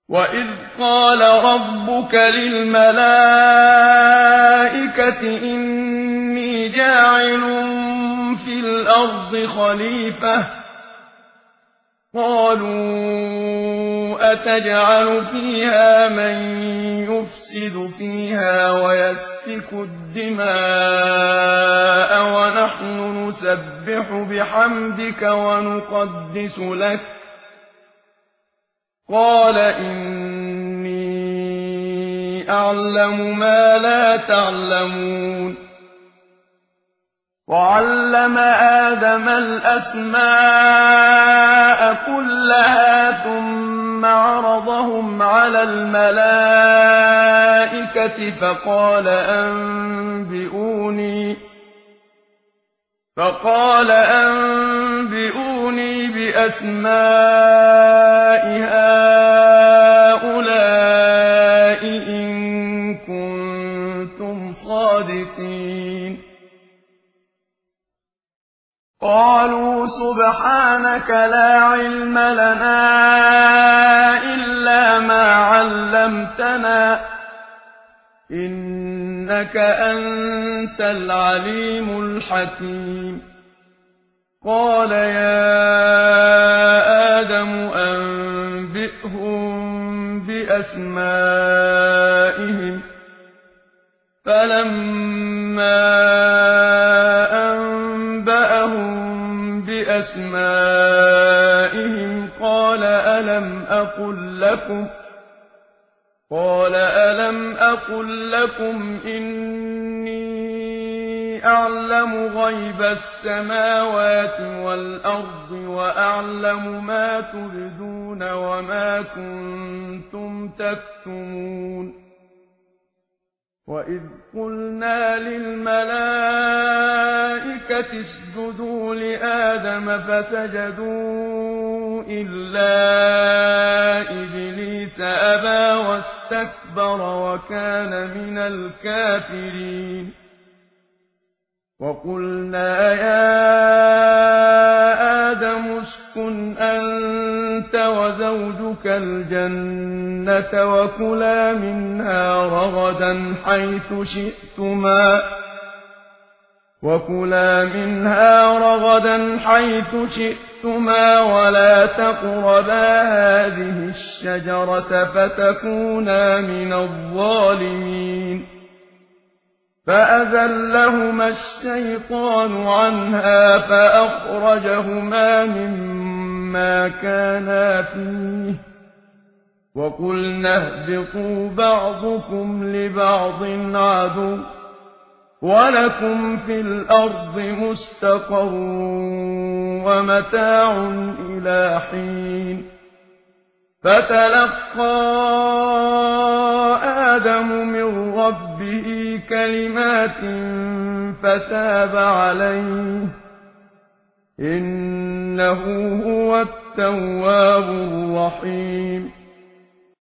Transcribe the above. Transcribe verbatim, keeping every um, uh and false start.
وَإِذْ قَالَ رَبُّكَ لِلْمَلَائِكَةِ إِنِّي جَاعِلٌ فِي الْأَرْضِ خَلِيفَةً قَالُوا أَتَجْعَلُ فِيهَا مَن يُفْسِدُ فِيهَا وَيَسْفِكُ الدِّمَاءَ وَنَحْنُ نُسَبِّحُ بِحَمْدِكَ وَنُقَدِّسُ لَكَ قَالَ إِنِّي أَعْلَمُ مَا لَا تَعْلَمُونَ وَعَلَّمَ آدَمَ الْأَسْمَاءَ كُلَّهَا ثُمَّ عَرَضَهُمْ عَلَى الْمَلَائِكَةِ فَقَالَ أَنبِئُونِي فَقَالَ أَنبِئُونِي بِأَسْمَاءِ هَؤُلَاءِ إِن كُنتُمْ صَادِقِينَ قَالُوا سُبْحَانَكَ لَا عِلْمَ لَنَا إِلَّا مَا عَلَّمْتَنَا إِنَّكَ أَنتَ الْعَلِيمُ الْحَكِيمُ قَالَ يَا آدَمُ أَنبِئْهُم بِأَسْمَائِهِمْ فَلَمَّا أَنبَأَهُم بِأَسْمَائِهِمْ قَالَ أَلَمْ أَقُل لَّكُمْ قَالَ أَلَمْ أَقُل لَّكُمْ إِنِّي أَعْلَمُ غَيْبَ السَّمَاوَاتِ وَالْأَرْضِ وَأَعْلَمُ مَا تُبْدُونَ وَمَا كُنتُمْ تَكْتُمُونَ وَإِذْ قُلْنَا لِلْمَلَائِكَةِ اسْجُدُوا لِآدَمَ فَسَجَدُوا إِلَّا إِبْلِيسَ أَبَىٰ وَاسْتَكْبَرَ وَكَانَ مِنَ الْكَافِرِينَ وَقُلْنَا يَا آدَمُ اسْكُنْ أَنتَ وَزَوْجُكَ الْجَنَّةَ وَكُلَا مِنْهَا رَغَدًا حَيْثُ شِئْتُمَا وَكُلَا مِنْهَا رَغَدًا حَيْثُ شِئْتُمَا وَلَا تَقْرَبَا هَٰذِهِ الشَّجَرَةَ فَتَكُونَا مِنَ الظَّالِمِينَ فَأَزَلَّهُمَا الشَّيْطَانُ عَنْهَا فَأَخْرَجَهُمَا مِمَّا كَانَا فِيهِ وَقُلْنَا اهْبِطُوا بَعْضُكُمْ لِبَعْضٍ عَدُوٌّ وَلَكُمْ فِي الْأَرْضِ مُسْتَقَرٌّ وَمَتَاعٌ إِلَىٰ حِينٍ فَتَلَقَّىٰ آدَمُ مِن رَّبِّهِ كَلِمَاتٍ فَتَابَ عَلَيْهِ إِنَّهُ هُوَ التَّوَّابُ الرَّحِيمُ